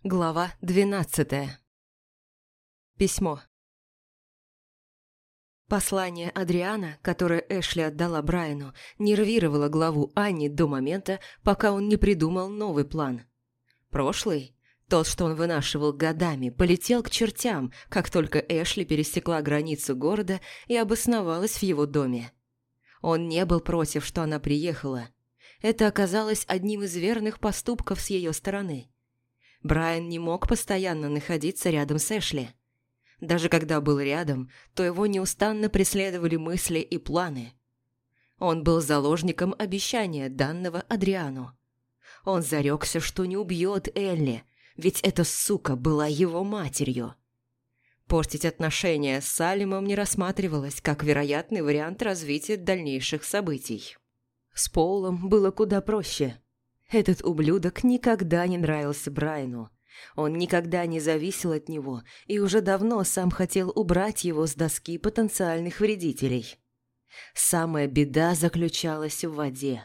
Глава 12. Письмо. Послание Адриана, которое Эшли отдала Брайану, нервировало главу Анни до момента, пока он не придумал новый план. Прошлый, тот, что он вынашивал годами, полетел к чертям, как только Эшли пересекла границу города и обосновалась в его доме. Он не был против, что она приехала. Это оказалось одним из верных поступков с ее стороны. Брайан не мог постоянно находиться рядом с Эшли. Даже когда был рядом, то его неустанно преследовали мысли и планы. Он был заложником обещания, данного Адриану. Он зарекся, что не убьет Элли, ведь эта сука была его матерью. Портить отношения с Салимом не рассматривалось как вероятный вариант развития дальнейших событий. С Полом было куда проще. Этот ублюдок никогда не нравился Брайану. Он никогда не зависел от него и уже давно сам хотел убрать его с доски потенциальных вредителей. Самая беда заключалась в воде.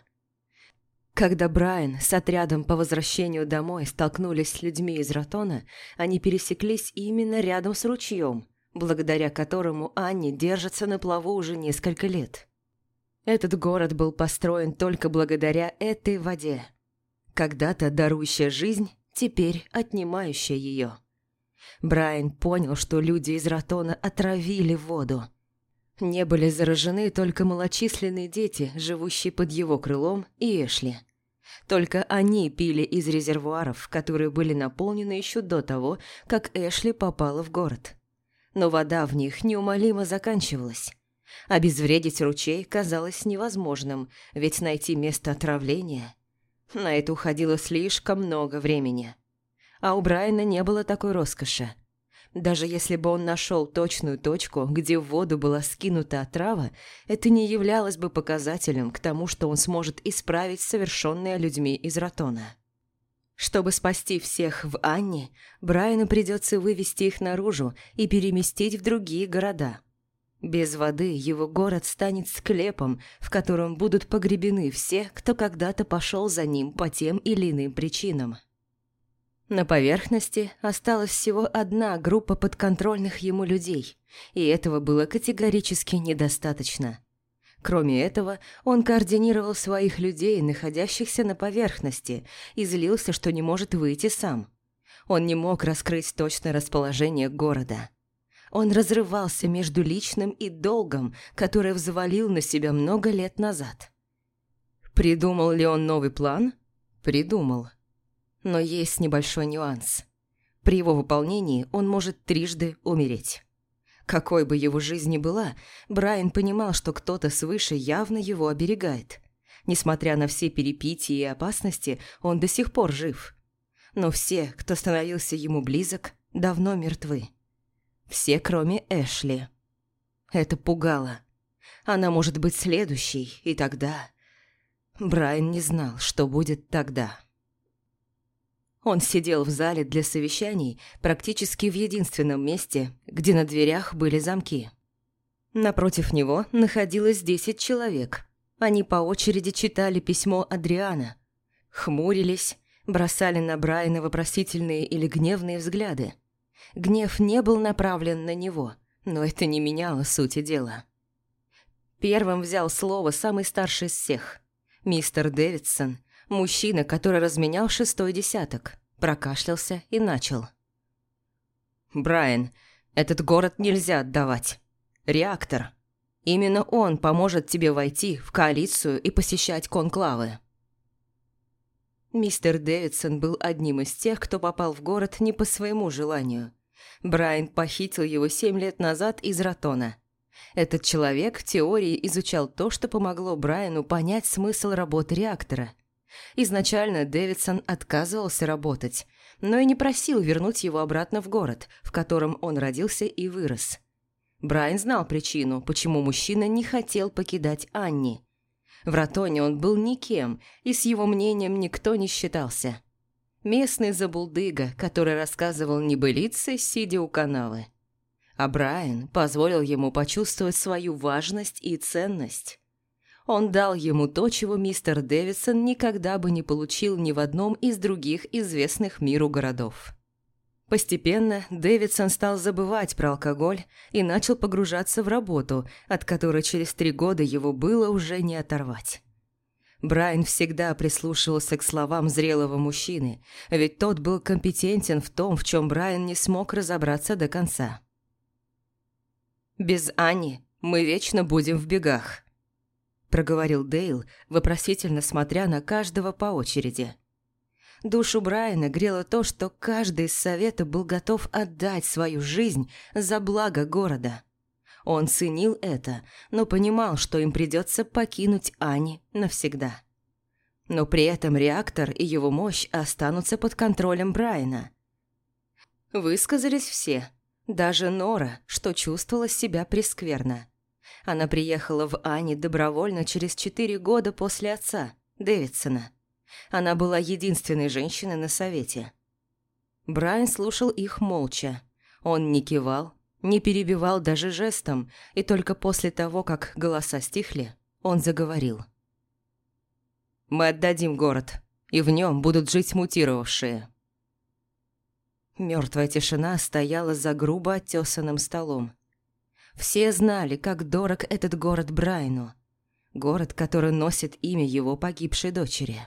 Когда Брайан с отрядом по возвращению домой столкнулись с людьми из Ротона, они пересеклись именно рядом с ручьем, благодаря которому Анни держится на плаву уже несколько лет. Этот город был построен только благодаря этой воде. Когда-то дарующая жизнь, теперь отнимающая ее. Брайан понял, что люди из Ротона отравили воду. Не были заражены только малочисленные дети, живущие под его крылом, и Эшли. Только они пили из резервуаров, которые были наполнены еще до того, как Эшли попала в город. Но вода в них неумолимо заканчивалась. Обезвредить ручей казалось невозможным, ведь найти место отравления... На это уходило слишком много времени. А у Брайана не было такой роскоши. Даже если бы он нашел точную точку, где в воду была скинута отрава, это не являлось бы показателем к тому, что он сможет исправить совершенное людьми из Ротона. Чтобы спасти всех в Анне, Брайану придется вывести их наружу и переместить в другие города. Без воды его город станет склепом, в котором будут погребены все, кто когда-то пошел за ним по тем или иным причинам. На поверхности осталась всего одна группа подконтрольных ему людей, и этого было категорически недостаточно. Кроме этого, он координировал своих людей, находящихся на поверхности, и злился, что не может выйти сам. Он не мог раскрыть точное расположение города. Он разрывался между личным и долгом, который взвалил на себя много лет назад. Придумал ли он новый план? Придумал. Но есть небольшой нюанс. При его выполнении он может трижды умереть. Какой бы его жизнь ни была, Брайан понимал, что кто-то свыше явно его оберегает. Несмотря на все перипетии и опасности, он до сих пор жив. Но все, кто становился ему близок, давно мертвы. Все, кроме Эшли. Это пугало. Она может быть следующей, и тогда... Брайан не знал, что будет тогда. Он сидел в зале для совещаний практически в единственном месте, где на дверях были замки. Напротив него находилось 10 человек. Они по очереди читали письмо Адриана. Хмурились, бросали на Брайана вопросительные или гневные взгляды. Гнев не был направлен на него, но это не меняло сути дела. Первым взял слово самый старший из всех. Мистер Дэвидсон, мужчина, который разменял 6-й десяток, прокашлялся и начал. «Брайан, этот город нельзя отдавать. Реактор. Именно он поможет тебе войти в коалицию и посещать конклавы». Мистер Дэвидсон был одним из тех, кто попал в город не по своему желанию. Брайан похитил его 7 лет назад из Ротона. Этот человек в теории изучал то, что помогло Брайану понять смысл работы реактора. Изначально Дэвидсон отказывался работать, но и не просил вернуть его обратно в город, в котором он родился и вырос. Брайан знал причину, почему мужчина не хотел покидать Анни. В Ротоне он был никем, и с его мнением никто не считался. Местный забулдыга, который рассказывал небылицы, сидя у канавы. А Брайан позволил ему почувствовать свою важность и ценность. Он дал ему то, чего мистер Дэвидсон никогда бы не получил ни в одном из других известных миру городов. Постепенно Дэвидсон стал забывать про алкоголь и начал погружаться в работу, от которой через 3 года его было уже не оторвать. Брайан всегда прислушивался к словам зрелого мужчины, ведь тот был компетентен в том, в чем Брайан не смог разобраться до конца. «Без Ани мы вечно будем в бегах», – проговорил Дейл, вопросительно смотря на каждого по очереди. Душу Брайана грело то, что каждый из совета был готов отдать свою жизнь за благо города. Он ценил это, но понимал, что им придется покинуть Ани навсегда. Но при этом реактор и его мощь останутся под контролем Брайана. Высказались все, даже Нора, что чувствовала себя прескверно. Она приехала в Ани добровольно через 4 года после отца, Дэвидсона. Она была единственной женщиной на совете. Брайан слушал их молча. Он не кивал, не перебивал даже жестом, и только после того, как голоса стихли, он заговорил. «Мы отдадим город, и в нем будут жить мутировавшие». Мертвая тишина стояла за грубо оттесанным столом. Все знали, как дорог этот город Брайану. Город, который носит имя его погибшей дочери.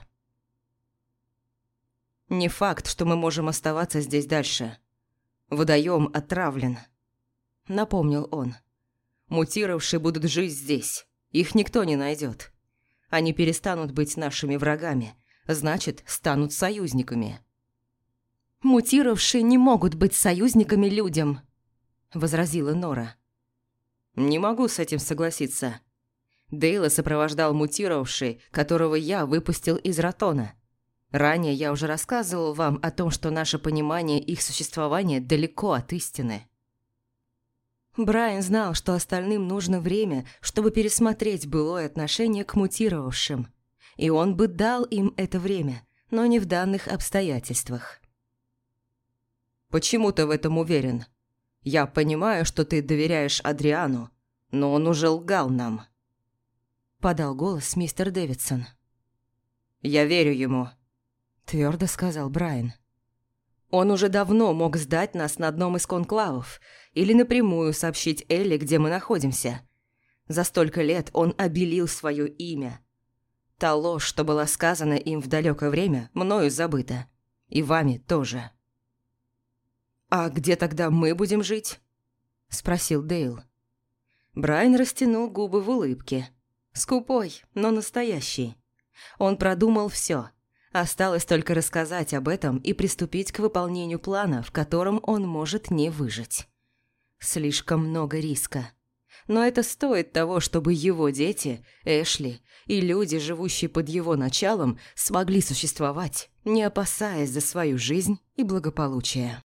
«Не факт, что мы можем оставаться здесь дальше. Водоем отравлен», — напомнил он. «Мутировавшие будут жить здесь. Их никто не найдет. Они перестанут быть нашими врагами, значит, станут союзниками». «Мутировавшие не могут быть союзниками людям», — возразила Нора. «Не могу с этим согласиться. Дейла сопровождал мутировавший, которого я выпустил из Ратона. Ранее я уже рассказывал вам о том, что наше понимание их существования далеко от истины». Брайан знал, что остальным нужно время, чтобы пересмотреть былое отношение к мутировавшим, и он бы дал им это время, но не в данных обстоятельствах. «Почему ты в этом уверен? Я понимаю, что ты доверяешь Адриану, но он уже лгал нам», – подал голос мистер Дэвидсон. «Я верю ему», – твердо сказал Брайан. «Он уже давно мог сдать нас на одном из конклавов или напрямую сообщить Элли, где мы находимся. За столько лет он обелил свое имя. Та ложь, что была сказана им в далекое время, мною забыта. И вами тоже». «А где тогда мы будем жить?» – спросил Дейл. Брайан растянул губы в улыбке. Скупой, но настоящий. Он продумал все. Осталось только рассказать об этом и приступить к выполнению плана, в котором он может не выжить. Слишком много риска. Но это стоит того, чтобы его дети, Эшли и люди, живущие под его началом, смогли существовать, не опасаясь за свою жизнь и благополучие.